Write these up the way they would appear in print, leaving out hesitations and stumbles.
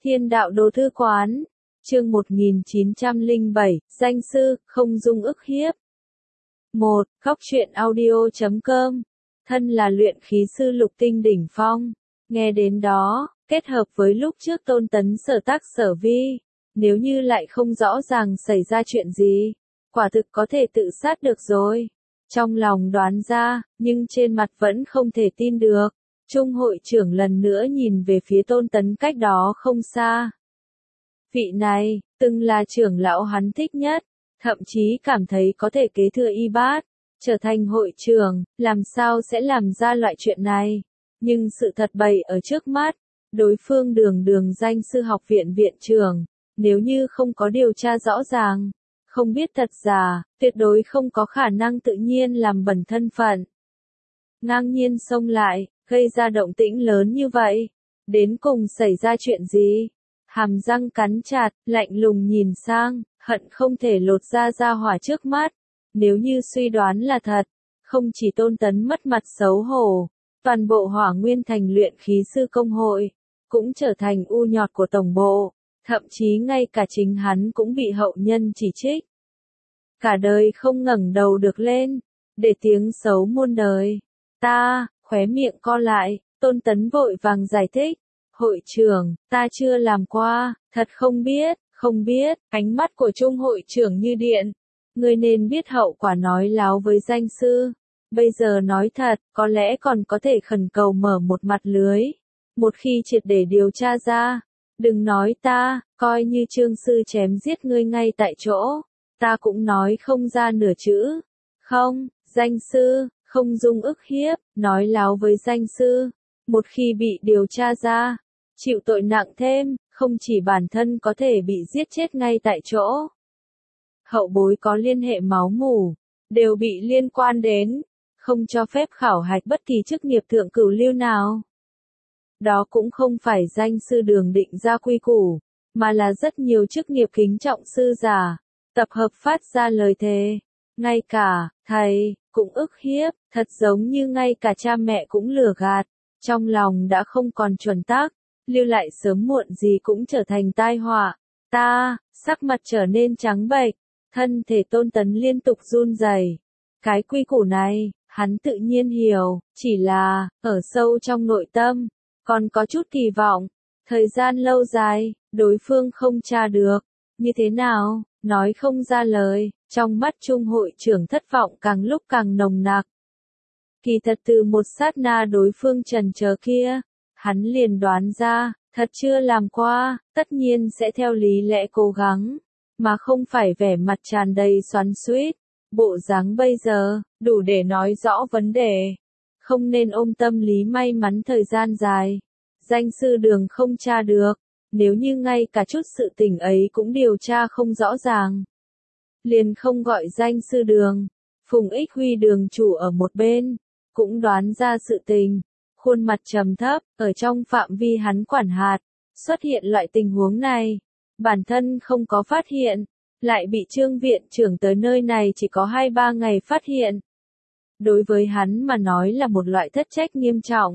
Thiên đạo đô thư quán. Chương 1907, danh sư, không dung ức hiếp. 1. Góc truyện audio.com. Thân là luyện khí sư lục tinh đỉnh phong. Nghe đến đó, kết hợp với lúc trước Tôn Tấn sở tác sở vi, nếu như lại không rõ ràng xảy ra chuyện gì, quả thực có thể tự sát được rồi. Trong lòng đoán ra, nhưng trên mặt vẫn không thể tin được. Trung hội trưởng lần nữa nhìn về phía Tôn Tấn cách đó không xa. Vị này, từng là trưởng lão hắn thích nhất, thậm chí cảm thấy có thể kế thừa y bát, trở thành hội trưởng, làm sao sẽ làm ra loại chuyện này. Nhưng sự thật bày ở trước mắt, đối phương đường đường danh sư học viện viện trưởng, nếu như không có điều tra rõ ràng, không biết thật giả, tuyệt đối không có khả năng tự nhiên làm bẩn thân phận. Ngang nhiên xông lại, gây ra động tĩnh lớn như vậy, đến cùng xảy ra chuyện gì? Hàm răng cắn chặt, lạnh lùng nhìn sang, hận không thể lột ra hỏa trước mắt. Nếu như suy đoán là thật, không chỉ Tôn Tấn mất mặt xấu hổ, toàn bộ Hỏa Nguyên Thành luyện khí sư công hội, cũng trở thành u nhọt của tổng bộ, thậm chí ngay cả chính hắn cũng bị hậu nhân chỉ trích. Cả đời không ngẩng đầu được lên, để tiếng xấu muôn đời. Khóe miệng co lại, Tôn Tấn vội vàng giải thích. Hội trưởng, ta chưa làm qua, thật không biết, ánh mắt của Trung hội trưởng như điện. Ngươi nên biết hậu quả nói láo với danh sư. Bây giờ nói thật, có lẽ còn có thể khẩn cầu mở một mặt lưới. Một khi triệt để điều tra ra, đừng nói ta, coi như Trương sư chém giết ngươi ngay tại chỗ, ta cũng nói không ra nửa chữ. Không, danh sư, không dung ức hiếp, nói láo với danh sư. Một khi bị điều tra ra, chịu tội nặng thêm, không chỉ bản thân có thể bị giết chết ngay tại chỗ. Hậu bối có liên hệ máu mủ, đều bị liên quan đến, không cho phép khảo hạch bất kỳ chức nghiệp thượng cửu lưu nào. Đó cũng không phải danh sư đường định ra quy củ, mà là rất nhiều chức nghiệp kính trọng sư giả, tập hợp phát ra lời thề. Ngay cả, thầy, cũng ức hiếp, thật giống như ngay cả cha mẹ cũng lừa gạt, trong lòng đã không còn chuẩn tắc, lưu lại sớm muộn gì cũng trở thành tai họa. Sắc mặt trở nên trắng bệch, thân thể Tôn Tấn liên tục run rẩy. Cái quy củ này, hắn tự nhiên hiểu, chỉ là, ở sâu trong nội tâm, còn có chút kỳ vọng. Thời gian lâu dài, đối phương không tra được, như thế nào, nói không ra lời, trong mắt Trung hội trưởng thất vọng càng lúc càng nồng nặc. Kỳ thật từ một sát na đối phương trần chờ kia, hắn liền đoán ra, thật chưa làm qua, tất nhiên sẽ theo lý lẽ cố gắng, mà không phải vẻ mặt tràn đầy xoắn xuýt. Bộ dáng bây giờ, đủ để nói rõ vấn đề. Không nên ôm tâm lý may mắn thời gian dài. Danh sư đường không tra được, nếu như ngay cả chút sự tình ấy cũng điều tra không rõ ràng, liền không gọi danh sư đường. Phùng Ích Huy đường chủ ở một bên, cũng đoán ra sự tình, khuôn mặt trầm thấp, ở trong phạm vi hắn quản hạt, xuất hiện loại tình huống này, bản thân không có phát hiện, lại bị Trương viện trưởng tới nơi này chỉ có 2-3 ngày phát hiện. Đối với hắn mà nói là một loại thất trách nghiêm trọng.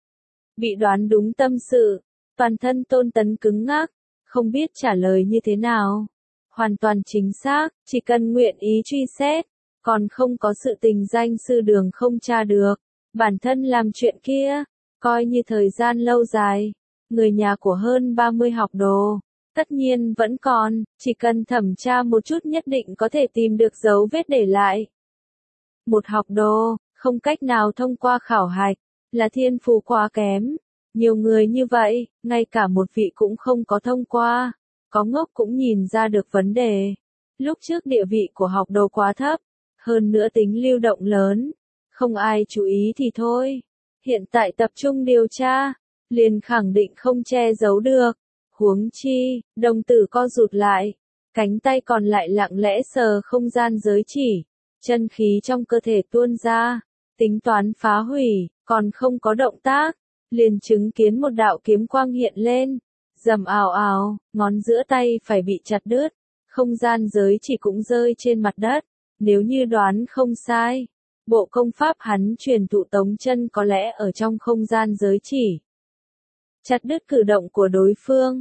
Bị đoán đúng tâm sự, toàn thân Tôn Tấn cứng ngắc, không biết trả lời như thế nào. Hoàn toàn chính xác, chỉ cần nguyện ý truy xét, còn không có sự tình danh sư đường không tra được. Bản thân làm chuyện kia, coi như thời gian lâu dài, người nhà của hơn 30 học đồ, tất nhiên vẫn còn, chỉ cần thẩm tra một chút nhất định có thể tìm được dấu vết để lại. Một học đồ, không cách nào thông qua khảo hạch, là thiên phú quá kém. Nhiều người như vậy, ngay cả một vị cũng không có thông qua, có ngốc cũng nhìn ra được vấn đề. Lúc trước địa vị của học đồ quá thấp, hơn nữa tính lưu động lớn, không ai chú ý thì thôi. Hiện tại tập trung điều tra, liền khẳng định không che giấu được. Huống chi, đồng tử co rụt lại, cánh tay còn lại lặng lẽ sờ không gian giới chỉ, chân khí trong cơ thể tuôn ra, tính toán phá hủy, còn không có động tác, liền chứng kiến một đạo kiếm quang hiện lên, rầm ào ào, ngón giữa tay phải bị chặt đứt, không gian giới chỉ cũng rơi trên mặt đất. Nếu như đoán không sai, bộ công pháp hắn truyền thụ Tống chân có lẽ ở trong không gian giới chỉ. Chặt đứt cử động của đối phương,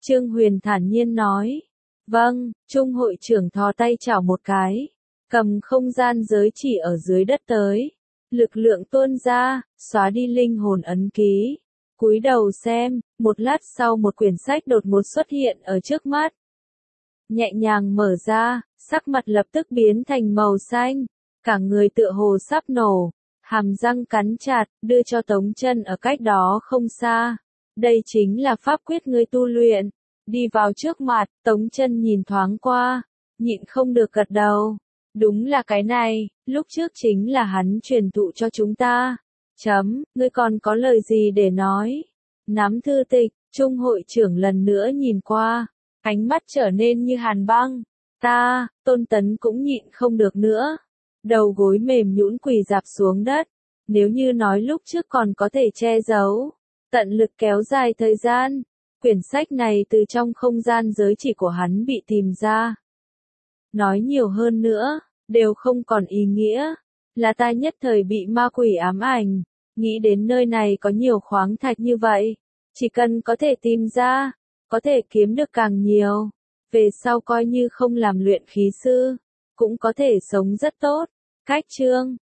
Trương Huyền thản nhiên nói. Vâng, Trung hội trưởng thò tay chảo một cái, cầm không gian giới chỉ ở dưới đất tới. Lực lượng tuôn ra, xóa đi linh hồn ấn ký. Cúi đầu xem, một lát sau một quyển sách đột ngột xuất hiện ở trước mắt. Nhẹ nhàng mở ra, sắc mặt lập tức biến thành màu xanh, cả người tựa hồ sắp nổ, hàm răng cắn chặt, đưa cho Tống Chân ở cách đó không xa. Đây chính là pháp quyết ngươi tu luyện. Đi vào trước mặt, Tống Chân nhìn thoáng qua, nhịn không được gật đầu. Đúng là cái này, lúc trước chính là hắn truyền thụ cho chúng ta. Ngươi còn có lời gì để nói? Nắm thư tịch, Trung hội trưởng lần nữa nhìn qua, ánh mắt trở nên như hàn băng. Tôn Tấn cũng nhịn không được nữa. Đầu gối mềm nhũn quỳ rạp xuống đất. Nếu như nói lúc trước còn có thể che giấu, tận lực kéo dài thời gian, quyển sách này từ trong không gian giới chỉ của hắn bị tìm ra. Nói nhiều hơn nữa, đều không còn ý nghĩa. Là ta nhất thời bị ma quỷ ám ảnh, nghĩ đến nơi này có nhiều khoáng thạch như vậy. Chỉ cần có thể tìm ra, có thể kiếm được càng nhiều. Về sau coi như không làm luyện khí sư, cũng có thể sống rất tốt. Cách chương